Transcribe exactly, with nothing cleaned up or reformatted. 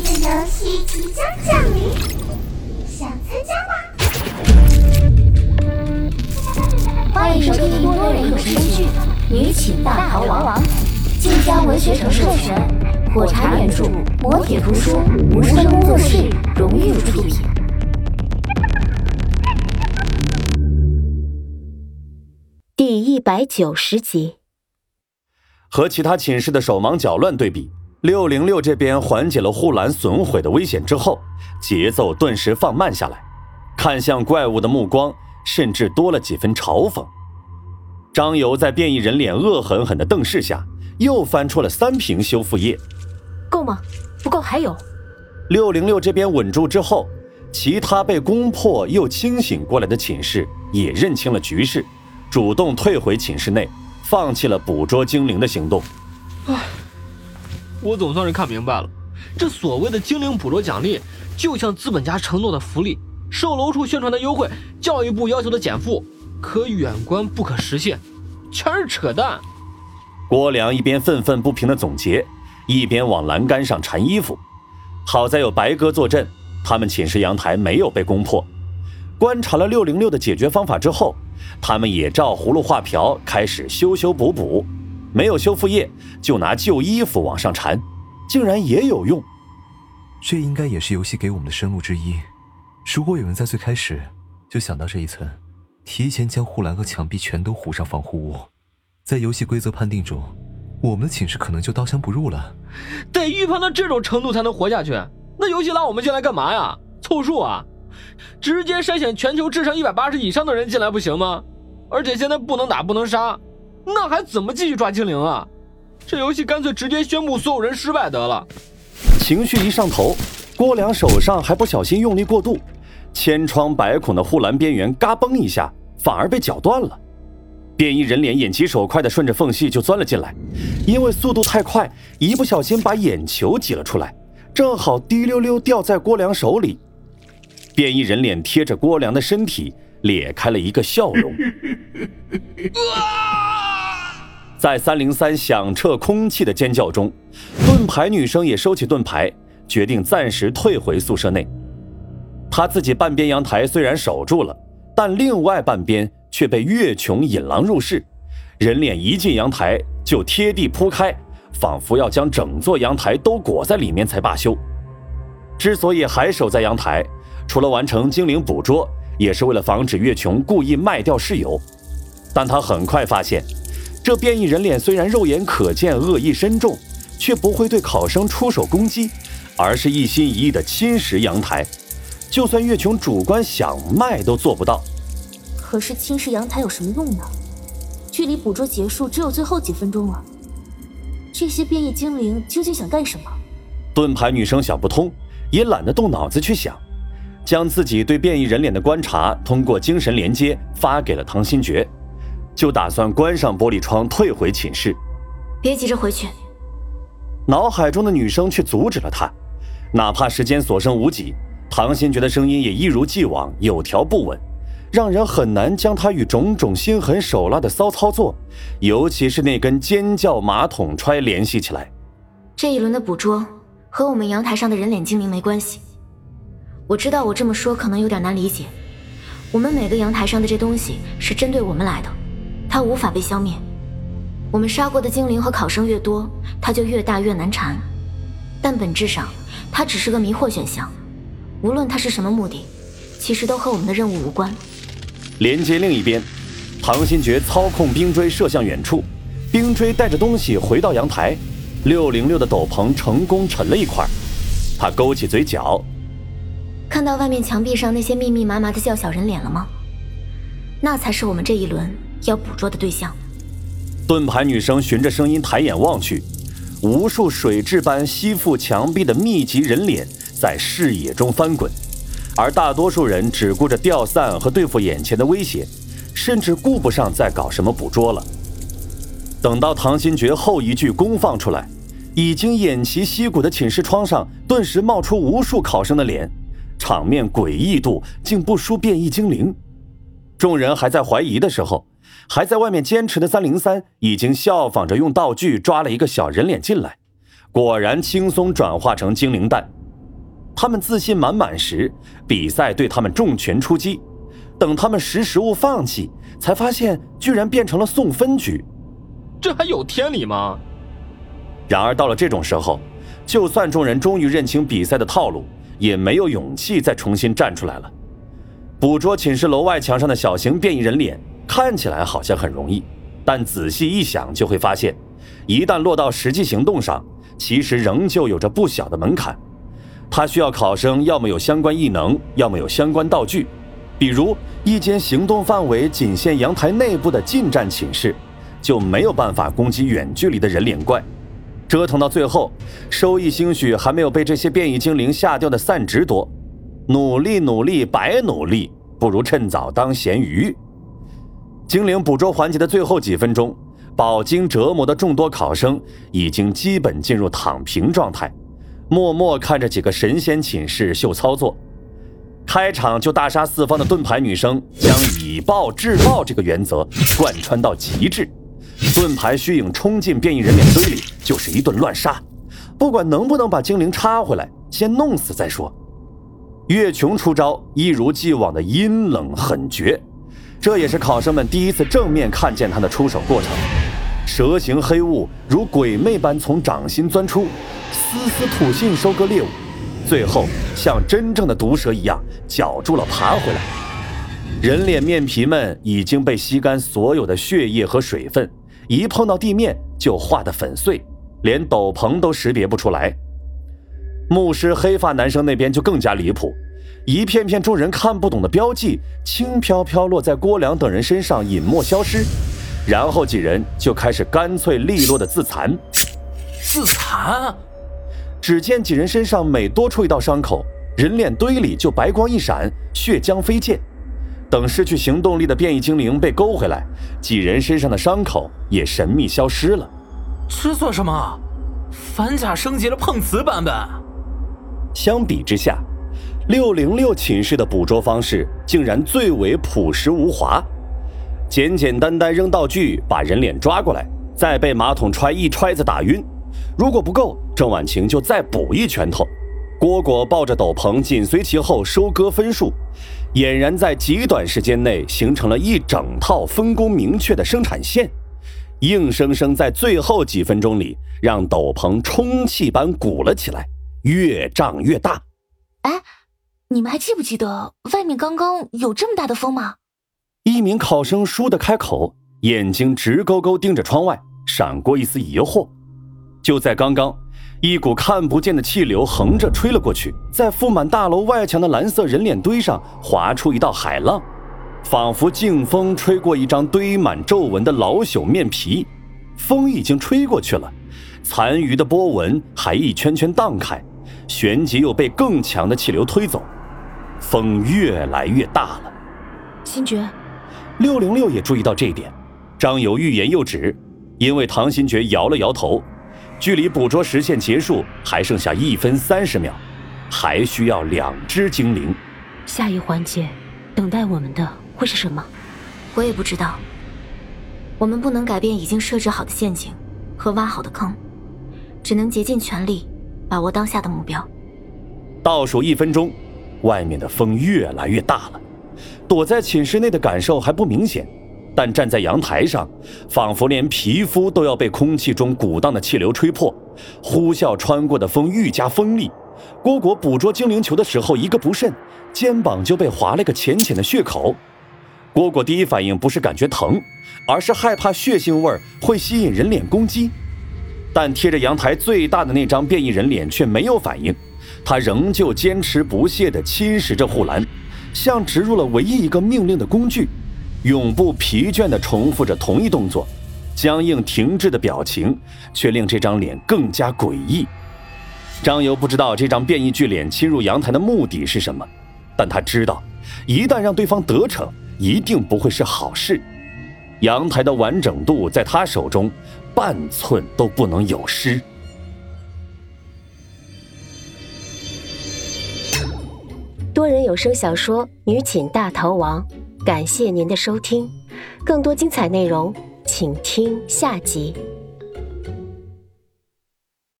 的游戏即将降临，想参加吗？ 欢迎收听多人有声剧《女寝大逃亡》，晋江文学城授权，火柴原著，磨铁图书，无声工作室荣誉出品。第一百九十集。 和其他寝室的手忙脚乱对比，六零六这边缓解了护栏损毁的危险之后，节奏顿时放慢下来，看向怪物的目光甚至多了几分嘲讽。张游在变异人脸恶狠狠的瞪视下，又翻出了三瓶修复液。 够吗？不够还有。 六零六这边稳住之后，其他被攻破又清醒过来的寝室也认清了局势，主动退回寝室内，放弃了捕捉精灵的行动。 唉，我总算是看明白了，这所谓的精灵捕捉奖励，就像资本家承诺的福利，售楼处宣传的优惠，教育部要求的减负，可远观不可实现，全是扯淡。 郭良一边愤愤不平的总结，一边往栏杆上缠衣服。好在有白哥坐镇，他们寝室阳台没有被攻破。观察了六零六的解决方法之后，他们也照葫芦画瓢开始修修补补，没有修复液就拿旧衣服往上缠，竟然也有用。 这应该也是游戏给我们的生路之一。如果有人在最开始就想到这一层，提前将护栏和墙壁全都糊上防护物，在游戏规则判定中，我们的寝室可能就刀枪不入了。 得预判到这种程度才能活下去，那游戏拉我们进来干嘛呀？凑数啊？直接筛选全球智商一百八十以上的人进来不行吗？而且现在不能打不能杀，那还怎么继续抓精灵啊？这游戏干脆直接宣布所有人失败得了。 情绪一上头，郭良手上还不小心用力过度，千疮百孔的护栏边缘嘎嘣一下反而被绞断了。变异人脸眼疾手快地顺着缝隙就钻了进来，因为速度太快，一不小心把眼球挤了出来，正好滴溜溜掉在郭良手里。变异人脸贴着郭良的身体咧开了一个笑容。在三零三响彻空气的尖叫中，盾牌女生也收起盾牌，决定暂时退回宿舍内。她自己半边阳台虽然守住了，但另外半边却被月琼引狼入室，人脸一进阳台就贴地铺开，仿佛要将整座阳台都裹在里面才罢休。之所以还守在阳台，除了完成精灵捕捉，也是为了防止月琼故意卖掉室友。但他很快发现，这变异人脸虽然肉眼可见恶意深重，却不会对考生出手攻击，而是一心一意的侵蚀阳台，就算月琼主观想卖都做不到。 可是侵蚀阳台有什么用呢？距离捕捉结束只有最后几分钟了，这些变异精灵究竟想干什么？ 盾牌女生想不通，也懒得动脑子去想，将自己对变异人脸的观察通过精神连接发给了唐新觉，就打算关上玻璃窗退回寝室。 别急着回去。 脑海中的女生却阻止了他，哪怕时间所剩无几，唐新觉的声音也一如既往有条不紊，让人很难将他与种种心狠手辣的骚操作，尤其是那根尖叫马桶揣联系起来。 这一轮的捕捉和我们阳台上的人脸精灵没关系。我知道我这么说可能有点难理解，我们每个阳台上的这东西是针对我们来的，它无法被消灭。我们杀过的精灵和考生越多，它就越大越难缠，但本质上它只是个迷惑选项，无论它是什么目的，其实都和我们的任务无关。 连接另一边，唐新觉操控冰锥射向远处，冰锥带着东西回到阳台，六零六的斗篷成功沉了一块。他勾起嘴角， 看到外面墙壁上那些密密麻麻的叫小人脸了吗？那才是我们这一轮要捕捉的对象。 盾牌女生循着声音抬眼望去，无数水蛭般吸附墙壁的密集人脸在视野中翻滚，而大多数人只顾着掉散和对付眼前的威胁，甚至顾不上再搞什么捕捉了。等到唐新觉后一句公放出来，已经偃旗息鼓的寝室窗上顿时冒出无数考生的脸，场面诡异度竟不输变异精灵。众人还在怀疑的时候，还在外面坚持的三零三已经效仿着用道具抓了一个小人脸进来，果然轻松转化成精灵蛋。 他们自信满满时，比赛对他们重拳出击，等他们识时务放弃，才发现居然变成了送分局。 这还有天理吗？ 然而到了这种时候，就算众人终于认清比赛的套路，也没有勇气再重新站出来了。捕捉寝室楼外墙上的小型变异人脸，看起来好像很容易，但仔细一想就会发现，一旦落到实际行动上，其实仍旧有着不小的门槛。它需要考生要么有相关异能，要么有相关道具。比如一间行动范围仅限阳台内部的近战寝室，就没有办法攻击远距离的人脸怪。折腾到最后，收益兴许还没有被这些变异精灵下掉的散值多。努力努力白努力，不如趁早当咸鱼。精灵捕捉环节的最后几分钟，饱经折磨的众多考生已经基本进入躺平状态，默默看着几个神仙寝室秀操作。开场就大杀四方的盾牌女生将以暴制暴这个原则贯穿到极致，盾牌虚影冲进变异人脸堆里就是一顿乱杀，不管能不能把精灵插回来，先弄死再说。月琼出招一如既往的阴冷狠绝，这也是考生们第一次正面看见他的出手过程。蛇形黑雾如鬼魅般从掌心钻出，丝丝吐信收割猎物，最后像真正的毒蛇一样绞住了爬回来。人脸面皮们已经被吸干所有的血液和水分，一碰到地面就化得粉碎，连斗篷都识别不出来。牧师黑发男生那边就更加离谱，一片片众人看不懂的标记轻飘飘落在郭良等人身上，隐没消失，然后几人就开始干脆利落的自残。 自残？ 只见几人身上每多出一道伤口，人脸堆里就白光一闪，血浆飞溅。等失去行动力的变异精灵被勾回来，几人身上的伤口也神秘消失了。 这算什么？反甲升级了碰瓷版本。 相比之下，六零六寝室的捕捉方式竟然最为朴实无华，简简单单扔道具把人脸抓过来，再被马桶揣一揣子打晕，如果不够，郑婉晴就再补一拳头。蝈蝈抱着斗篷紧随其后收割分数，俨然在极短时间内形成了一整套分工明确的生产线，硬生生在最后几分钟里让斗篷充气般鼓了起来，越胀越大。 哎，你们还记不记得外面刚刚有这么大的风吗？ 一名考生倏地开口，眼睛直勾勾盯着窗外，闪过一丝疑惑。就在刚刚，一股看不见的气流横着吹了过去，在覆满大楼外墙的蓝色人脸堆上划出一道海浪，仿佛劲风吹过一张堆满皱纹的老朽面皮。风已经吹过去了，残余的波纹还一圈圈荡开，旋即又被更强的气流推走，风越来越大了。 星爵， 六零六也注意到这一点，张游欲言又止，因为唐新觉摇了摇头，距离捕捉时限结束还剩下一分三十秒，还需要两只精灵。 下一环节等待我们的会是什么？ 我也不知道。我们不能改变已经设置好的陷阱和挖好的坑，只能竭尽全力把握当下的目标。 倒数一分钟，外面的风越来越大了，躲在寝室内的感受还不明显，但站在阳台上，仿佛连皮肤都要被空气中鼓荡的气流吹破，呼啸穿过的风愈加锋利。蝈蝈捕捉精灵球的时候一个不慎，肩膀就被划了个浅浅的血口。蝈蝈第一反应不是感觉疼，而是害怕血腥味会吸引人脸攻击。但贴着阳台最大的那张变异人脸却没有反应，他仍旧坚持不懈地侵蚀着护栏，像植入了唯一一个命令的工具，永不疲倦地重复着同一动作。僵硬停滞的表情却令这张脸更加诡异。张游不知道这张变异巨脸侵入阳台的目的是什么，但他知道一旦让对方得逞，一定不会是好事。阳台的完整度在他手中半寸都不能有失。 多人有声小说《女寝大逃亡》，感谢您的收听，更多精彩内容请听下集。